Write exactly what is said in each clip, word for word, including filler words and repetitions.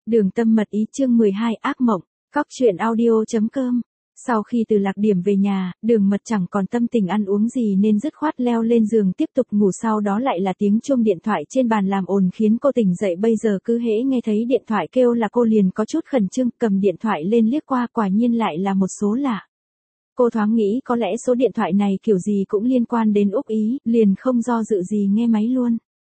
Đường Tâm Mật Ý chương mười hai ác mộng, cóc truyện audio.com. Sau khi từ Lạc Điểm về nhà, Đường Mật chẳng còn tâm tình ăn uống gì nên dứt khoát leo lên giường tiếp tục ngủ, sau đó lại là tiếng chuông điện thoại trên bàn làm ồn khiến cô tỉnh dậy. Bây giờ cứ hễ nghe thấy điện thoại kêu là cô liền có chút khẩn trương, cầm điện thoại lên liếc qua, quả nhiên lại là một số lạ. Cô thoáng nghĩ có lẽ số điện thoại này kiểu gì cũng liên quan đến Úc Ý, liền không do dự gì nghe máy luôn.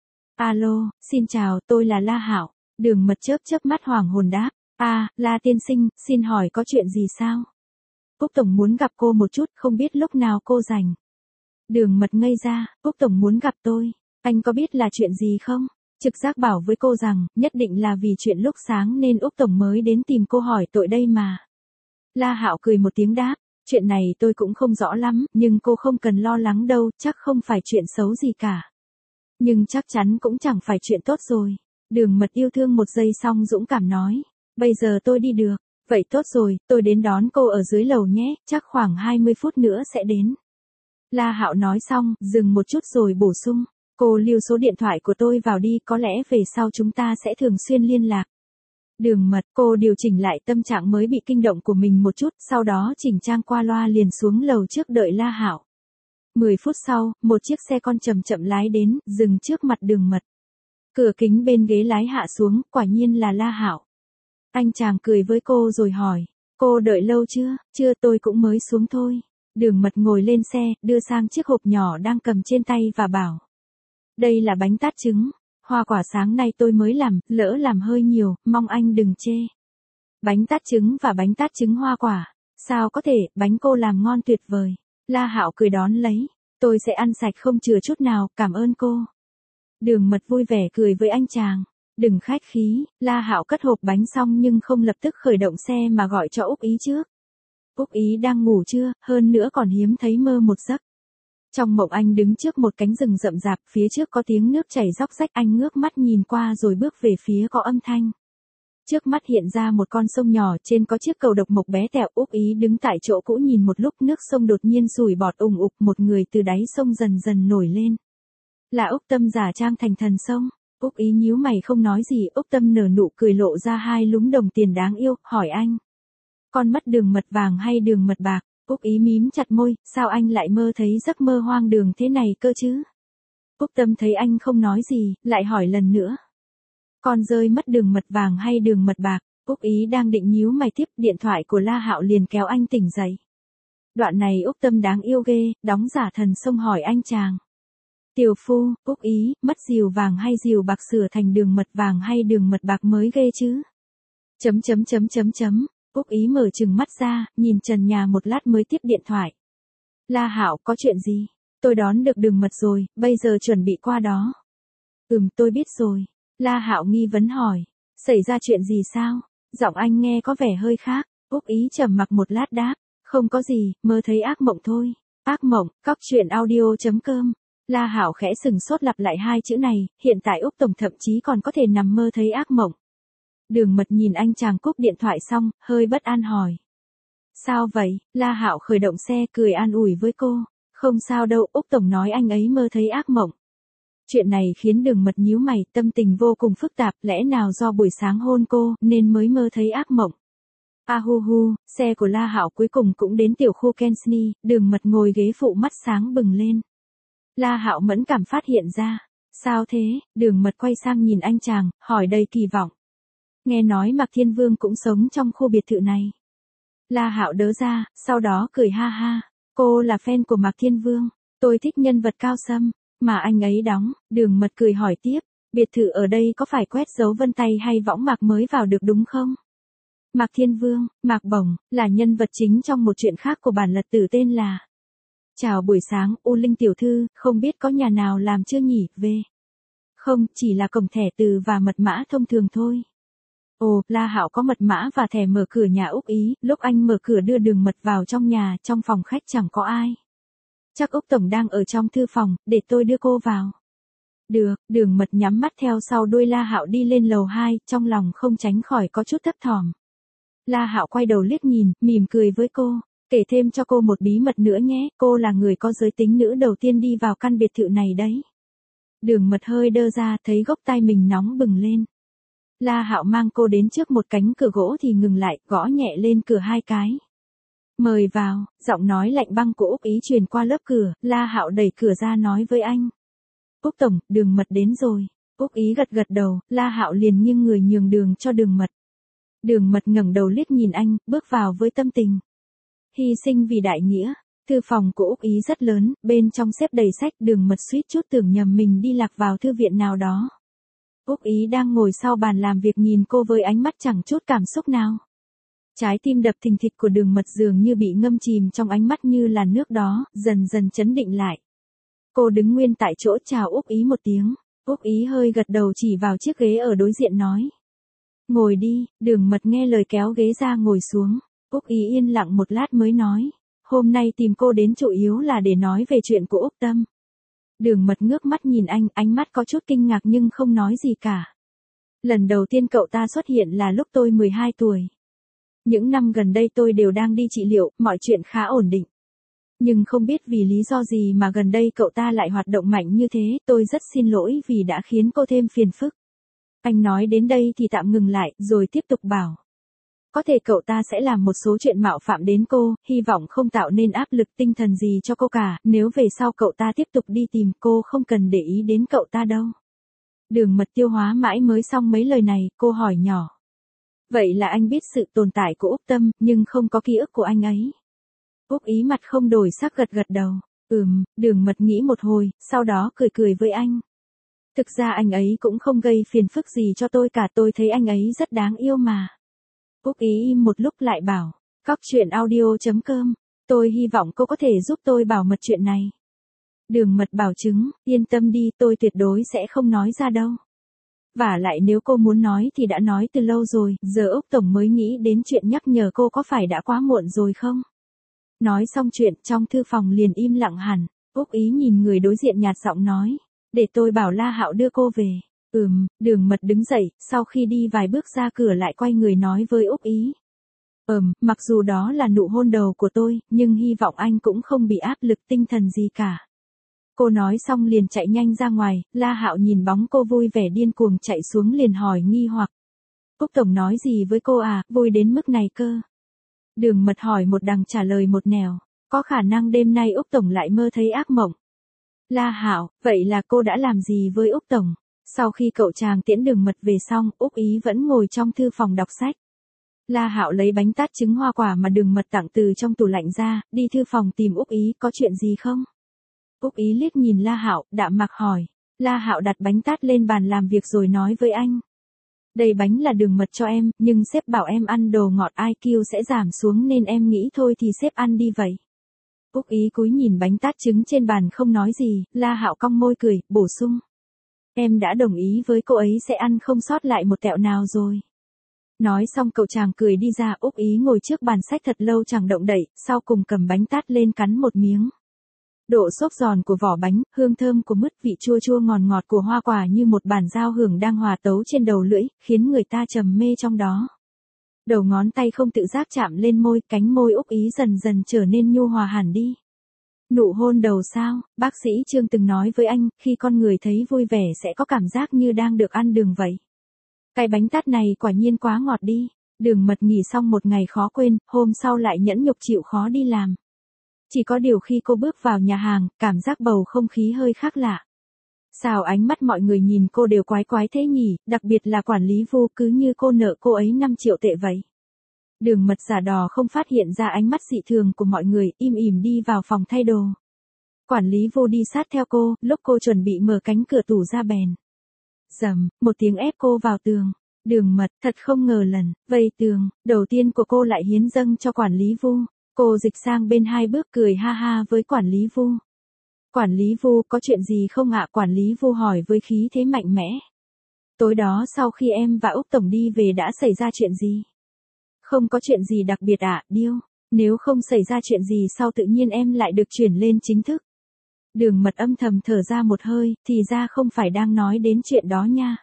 Alo, xin chào, tôi là La Hạo. Đường Mật chớp chớp mắt hoàng hồn đáp. À, La tiên sinh, xin hỏi có chuyện gì sao? Úc Tổng muốn gặp cô một chút, không biết lúc nào cô rảnh. Đường Mật ngây ra, Úc Tổng muốn gặp tôi, anh có biết là chuyện gì không? Trực giác bảo với cô rằng, nhất định là vì chuyện lúc sáng nên Úc Tổng mới đến tìm cô hỏi tội đây mà. La Hạo cười một tiếng đáp, chuyện này tôi cũng không rõ lắm, nhưng cô không cần lo lắng đâu, chắc không phải chuyện xấu gì cả. Nhưng chắc chắn cũng chẳng phải chuyện tốt rồi. Đường Mật yêu thương một giây xong dũng cảm nói, bây giờ tôi đi được, vậy tốt rồi, tôi đến đón cô ở dưới lầu nhé, chắc khoảng hai mươi phút nữa sẽ đến. La Hạo nói xong, dừng một chút rồi bổ sung, cô lưu số điện thoại của tôi vào đi, có lẽ về sau chúng ta sẽ thường xuyên liên lạc. Đường Mật, cô điều chỉnh lại tâm trạng mới bị kinh động của mình một chút, sau đó chỉnh trang qua loa liền xuống lầu trước đợi La Hạo. mười phút sau, một chiếc xe con chậm chậm lái đến, dừng trước mặt Đường Mật. Cửa kính bên ghế lái hạ xuống, quả nhiên là La Hạo. Anh chàng cười với cô rồi hỏi, cô đợi lâu chưa? Chưa, tôi cũng mới xuống thôi. Đường Mật ngồi lên xe, đưa sang chiếc hộp nhỏ đang cầm trên tay và bảo, đây là bánh tart trứng, hoa quả sáng nay tôi mới làm, lỡ làm hơi nhiều, mong anh đừng chê. Bánh tart trứng và bánh tart trứng hoa quả, sao có thể, bánh cô làm ngon tuyệt vời. La Hạo cười đón lấy, tôi sẽ ăn sạch không chừa chút nào, cảm ơn cô. Đường Mật vui vẻ cười với anh chàng, đừng khách khí. La Hạo cất hộp bánh xong nhưng không lập tức khởi động xe mà gọi cho Úc Ý trước. Úc Ý đang ngủ trưa, hơn nữa còn hiếm thấy mơ một giấc. Trong mộng anh đứng trước một cánh rừng rậm rạp, phía trước có tiếng nước chảy róc rách, anh ngước mắt nhìn qua rồi bước về phía có âm thanh. Trước mắt hiện ra một con sông nhỏ, trên có chiếc cầu độc mộc bé tẹo. Úc Ý đứng tại chỗ cũ nhìn một lúc, nước sông đột nhiên sủi bọt ùng ục, một người từ đáy sông dần dần nổi lên. Là Úc Tâm giả trang thành thần sông. Úc Ý nhíu mày không nói gì, Úc Tâm nở nụ cười lộ ra hai lúm đồng tiền đáng yêu, hỏi anh, con mắt đường mật vàng hay đường mật bạc? Úc Ý mím chặt môi, sao anh lại mơ thấy giấc mơ hoang đường thế này cơ chứ? Úc Tâm thấy anh không nói gì, lại hỏi lần nữa, con rơi mất đường mật vàng hay đường mật bạc? Úc Ý đang định nhíu mày tiếp, điện thoại của La Hạo liền kéo anh tỉnh dậy. Đoạn này Úc Tâm đáng yêu ghê, đóng giả thần sông hỏi anh chàng, tiểu phu, Úc Ý, mất diều vàng hay diều bạc sửa thành đường mật vàng hay đường mật bạc mới ghê chứ? Chấm chấm chấm chấm chấm. Úc Ý mở trừng mắt ra, nhìn trần nhà một lát mới tiếp điện thoại. La Hạo, có chuyện gì? Tôi đón được Đường Mật rồi, bây giờ chuẩn bị qua đó. Ừm, tôi biết rồi. La Hạo nghi vấn hỏi, xảy ra chuyện gì sao? Giọng anh nghe có vẻ hơi khác. Úc Ý trầm mặc một lát đáp, không có gì, mơ thấy ác mộng thôi. Ác mộng, cóc truyện audio.com. La Hạo khẽ sừng sốt lặp lại hai chữ này, hiện tại Úc Tổng thậm chí còn có thể nằm mơ thấy ác mộng. Đường Mật nhìn anh chàng cúp điện thoại xong, hơi bất an hỏi, sao vậy? La Hạo khởi động xe cười an ủi với cô, không sao đâu, Úc Tổng nói anh ấy mơ thấy ác mộng. Chuyện này khiến Đường Mật nhíu mày, tâm tình vô cùng phức tạp, lẽ nào do buổi sáng hôn cô, nên mới mơ thấy ác mộng. A hu hu, xe của La Hạo cuối cùng cũng đến tiểu khu Kensney, Đường Mật ngồi ghế phụ mắt sáng bừng lên. La Hạo mẫn cảm phát hiện ra, sao thế? Đường Mật quay sang nhìn anh chàng, hỏi đầy kỳ vọng. Nghe nói Mạc Thiên Vương cũng sống trong khu biệt thự này. La Hạo đớ ra, sau đó cười ha ha, cô là fan của Mạc Thiên Vương, tôi thích nhân vật cao sâm mà anh ấy đóng. Đường Mật cười hỏi tiếp, biệt thự ở đây có phải quét dấu vân tay hay võng mạc mới vào được đúng không? Mạc Thiên Vương, Mạc Bổng, là nhân vật chính trong một chuyện khác của bản lật tử tên là Chào buổi sáng, U Linh tiểu thư, không biết có nhà nào làm chưa nhỉ? Về. Không, chỉ là cổng thẻ từ và mật mã thông thường thôi. Ồ, La Hạo có mật mã và thẻ mở cửa nhà Úc Ý, lúc anh mở cửa đưa Đường Mật vào trong nhà, trong phòng khách chẳng có ai. Chắc Úc Tổng đang ở trong thư phòng, để tôi đưa cô vào. Được, Đường Mật nhắm mắt theo sau đuôi La Hạo đi lên lầu hai, trong lòng không tránh khỏi có chút thấp thỏm. La Hạo quay đầu liếc nhìn, mỉm cười với cô, kể thêm cho cô một bí mật nữa nhé, cô là người có giới tính nữ đầu tiên đi vào căn biệt thự này đấy. Đường Mật hơi đơ ra, thấy gốc tai mình nóng bừng lên. La Hạo mang cô đến trước một cánh cửa gỗ thì ngừng lại, gõ nhẹ lên cửa hai cái. Mời vào, giọng nói lạnh băng của Úc Ý truyền qua lớp cửa, La Hạo đẩy cửa ra nói với anh. Úc tổng, Đường Mật đến rồi. Úc Ý gật gật đầu, La Hạo liền nghiêng người nhường đường cho Đường Mật. Đường Mật ngẩng đầu liếc nhìn anh, bước vào với tâm tình hy sinh vì đại nghĩa. Thư phòng của Úc Ý rất lớn, bên trong xếp đầy sách, Đường Mật suýt chút tưởng nhầm mình đi lạc vào thư viện nào đó. Úc Ý đang ngồi sau bàn làm việc nhìn cô với ánh mắt chẳng chút cảm xúc nào. Trái tim đập thình thịch của Đường Mật dường như bị ngâm chìm trong ánh mắt như làn nước đó, dần dần trấn định lại. Cô đứng nguyên tại chỗ chào Úc Ý một tiếng. Úc Ý hơi gật đầu chỉ vào chiếc ghế ở đối diện nói. Ngồi đi. Đường Mật nghe lời kéo ghế ra ngồi xuống. Úc Ý yên lặng một lát mới nói. Hôm nay tìm cô đến chủ yếu là để nói về chuyện của Úc Tâm. Đường Mật ngước mắt nhìn anh, ánh mắt có chút kinh ngạc nhưng không nói gì cả. Lần đầu tiên cậu ta xuất hiện là lúc tôi mười hai tuổi. Những năm gần đây tôi đều đang đi trị liệu, mọi chuyện khá ổn định. Nhưng không biết vì lý do gì mà gần đây cậu ta lại hoạt động mạnh như thế, tôi rất xin lỗi vì đã khiến cô thêm phiền phức. Anh nói đến đây thì tạm ngừng lại, rồi tiếp tục bảo. Có thể cậu ta sẽ làm một số chuyện mạo phạm đến cô, hy vọng không tạo nên áp lực tinh thần gì cho cô cả, nếu về sau cậu ta tiếp tục đi tìm cô không cần để ý đến cậu ta đâu. Đường Mật tiêu hóa mãi mới xong mấy lời này, cô hỏi nhỏ. Vậy là anh biết sự tồn tại của Úc Tâm, nhưng không có ký ức của anh ấy. Úc Ý mặt không đổi sắc gật gật đầu. Ừm, Đường Mật nghĩ một hồi, sau đó cười cười với anh. Thực ra anh ấy cũng không gây phiền phức gì cho tôi cả, tôi thấy anh ấy rất đáng yêu mà. Úc Ý im một lúc lại bảo. Cóc truyện audio chấm com. Tôi hy vọng cô có thể giúp tôi bảo mật chuyện này. Đường Mật bảo chứng, yên tâm đi, tôi tuyệt đối sẽ không nói ra đâu. Vả lại nếu cô muốn nói thì đã nói từ lâu rồi, giờ Úc Tổng mới nghĩ đến chuyện nhắc nhở cô có phải đã quá muộn rồi không? Nói xong chuyện trong thư phòng liền im lặng hẳn, Úc Ý nhìn người đối diện nhạt giọng nói, để tôi bảo La Hạo đưa cô về. Ừm, Đường Mật đứng dậy, sau khi đi vài bước ra cửa lại quay người nói với Úc Ý. Ừm, mặc dù đó là nụ hôn đầu của tôi, nhưng hy vọng anh cũng không bị áp lực tinh thần gì cả. Cô nói xong liền chạy nhanh ra ngoài, La Hạo nhìn bóng cô vui vẻ điên cuồng chạy xuống liền hỏi nghi hoặc. Úc Tổng nói gì với cô à, vui đến mức này cơ? Đường Mật hỏi một đằng trả lời một nẻo, có khả năng đêm nay Úc Tổng lại mơ thấy ác mộng. La Hạo, vậy là cô đã làm gì với Úc Tổng? Sau khi cậu chàng tiễn Đường Mật về xong, Úc Ý vẫn ngồi trong thư phòng đọc sách. La Hạo lấy bánh tát trứng hoa quả mà Đường Mật tặng từ trong tủ lạnh ra, đi thư phòng tìm Úc Ý, có chuyện gì không? Úc Ý liếc nhìn La Hạo, đạm mạc hỏi. La Hạo đặt bánh tát lên bàn làm việc rồi nói với anh. Đây bánh là Đường Mật cho em, nhưng sếp bảo em ăn đồ ngọt i kiu sẽ giảm xuống nên em nghĩ thôi thì sếp ăn đi vậy. Úc Ý cúi nhìn bánh tát trứng trên bàn không nói gì, La Hạo cong môi cười, bổ sung. Em đã đồng ý với cô ấy sẽ ăn không sót lại một tẹo nào rồi. Nói xong cậu chàng cười đi ra, Úc Ý ngồi trước bàn sách thật lâu chẳng động đậy, sau cùng cầm bánh tát lên cắn một miếng. Độ xốp giòn của vỏ bánh, hương thơm của mứt, vị chua chua ngọt ngọt của hoa quả như một bản giao hưởng đang hòa tấu trên đầu lưỡi, khiến người ta trầm mê trong đó. Đầu ngón tay không tự giác chạm lên môi, cánh môi Úc Ý dần dần trở nên nhu hòa hẳn đi. Nụ hôn đầu sao, bác sĩ Trương từng nói với anh, khi con người thấy vui vẻ sẽ có cảm giác như đang được ăn đường vậy. Cái bánh tát này quả nhiên quá ngọt đi. Đường Mật nghỉ xong một ngày khó quên, hôm sau lại nhẫn nhục chịu khó đi làm. Chỉ có điều khi cô bước vào nhà hàng, cảm giác bầu không khí hơi khác lạ. Sao ánh mắt mọi người nhìn cô đều quái quái thế nhỉ, đặc biệt là quản lý Vu, cứ như cô nợ cô ấy năm triệu tệ vậy. Đường Mật giả đò không phát hiện ra ánh mắt dị thường của mọi người, im ỉm đi vào phòng thay đồ. Quản lý Vu đi sát theo cô, lúc cô chuẩn bị mở cánh cửa tủ ra bèn. Rầm, một tiếng ép cô vào tường. Đường Mật thật không ngờ lần vây tường đầu tiên của cô lại hiến dâng cho quản lý Vu. Cô dịch sang bên hai bước cười ha ha với quản lý Vu. Quản lý Vu, có chuyện gì không ạ? Quản lý Vu hỏi với khí thế mạnh mẽ. Tối đó sau khi em và Úc Tổng đi về đã xảy ra chuyện gì? Không có chuyện gì đặc biệt ạ, Điêu. Nếu không xảy ra chuyện gì sao tự nhiên em lại được chuyển lên chính thức? Đường Mật âm thầm thở ra một hơi, thì ra không phải đang nói đến chuyện đó nha.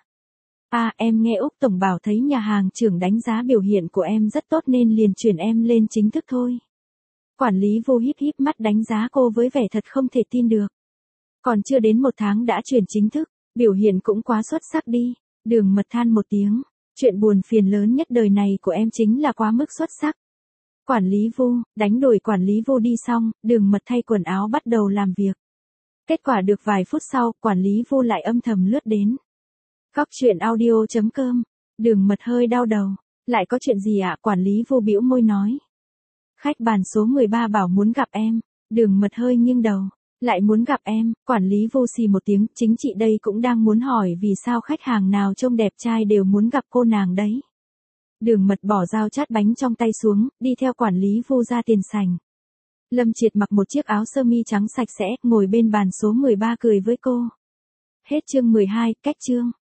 À, em nghe Úc Tổng bảo thấy nhà hàng trưởng đánh giá biểu hiện của em rất tốt nên liền chuyển em lên chính thức thôi. Quản lý Vu híp híp mắt đánh giá cô với vẻ thật không thể tin được. Còn chưa đến một tháng đã chuyển chính thức, biểu hiện cũng quá xuất sắc đi. Đường Mật than một tiếng. Chuyện buồn phiền lớn nhất đời này của em chính là quá mức xuất sắc. Quản lý Vu, đánh đổi quản lý Vu đi xong, Đường Mật thay quần áo bắt đầu làm việc. Kết quả được vài phút sau, quản lý Vu lại âm thầm lướt đến. Góc truyện audio chấm com. Đường Mật hơi đau đầu. Lại có chuyện gì ạ? Quản lý Vu bĩu môi nói. Khách bàn số mười ba bảo muốn gặp em. Đường Mật hơi nghiêng đầu. Lại muốn gặp em, quản lý Vu xì một tiếng, chính chị đây cũng đang muốn hỏi vì sao khách hàng nào trông đẹp trai đều muốn gặp cô nàng đấy. Đường Mật bỏ dao chát bánh trong tay xuống, đi theo quản lý Vu ra tiền sảnh. Lâm Triệt mặc một chiếc áo sơ mi trắng sạch sẽ, ngồi bên bàn số mười ba cười với cô. Hết chương mười hai, cách chương.